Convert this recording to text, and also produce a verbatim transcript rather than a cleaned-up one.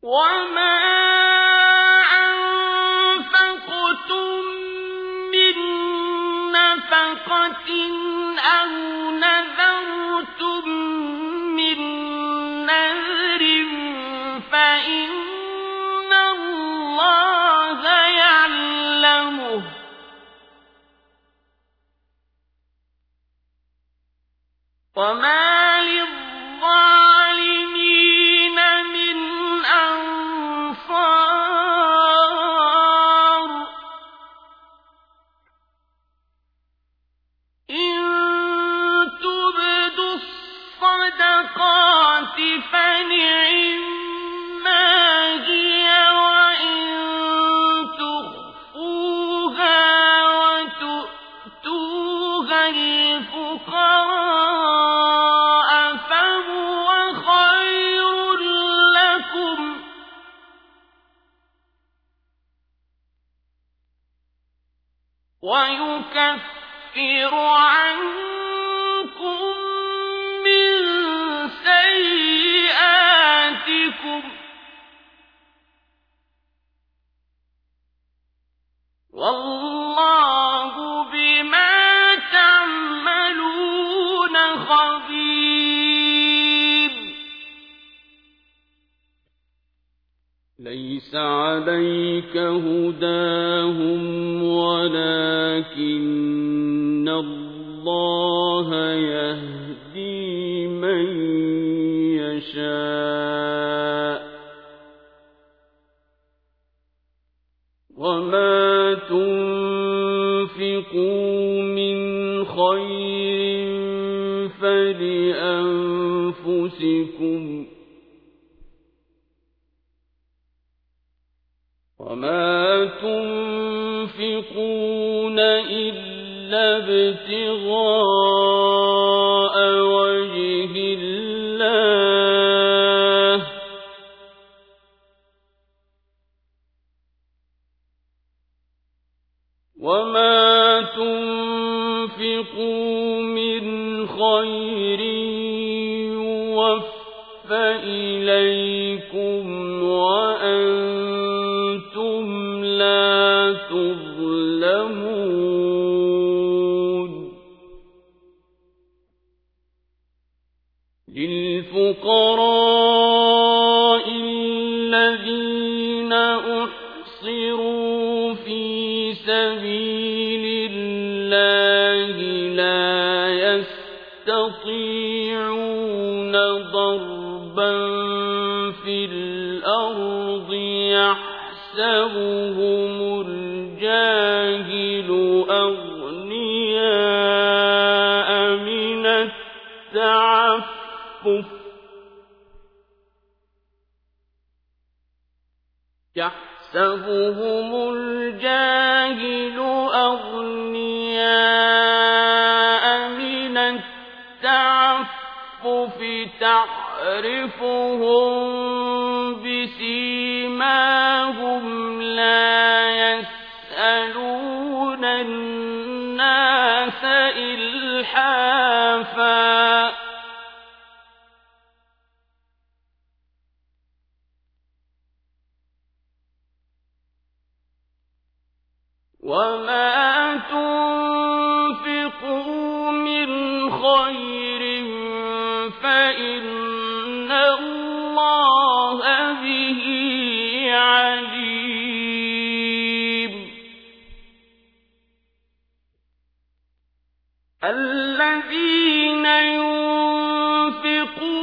وما أنفقتم من نفقة أو نذرتم من نذر فإن الله يعلمه وما للظالمين من أنصار إن تبدوا الصدقات فنعما هي وإن تخفوها وتؤتوها الفقراء فهو خير لكم ويكفر عنكم من سيئاتكم والله بما تعملون خبير. ليس عليك هداهم ولكن الله يهدي من يشاء وما تنفقوا من خير فلأنفسكم وما تنفقون إلا ابتغاء وجه الله وما تنفقوا من خير يوفى إليكم وأنتم لا تظلمون. للفقراء الذين أحصروا في سبيل الله لا يستطيعون ضربا في الأرض يحسبهم الجاهل أغنياء من التعفف يحسبهم الجاهل أغنياء من التعفف تعرفهم بسيماهم لا يسألون الناس إلحافا وما تنفقوا من خير فإن الله به عليم. الذين ينفقون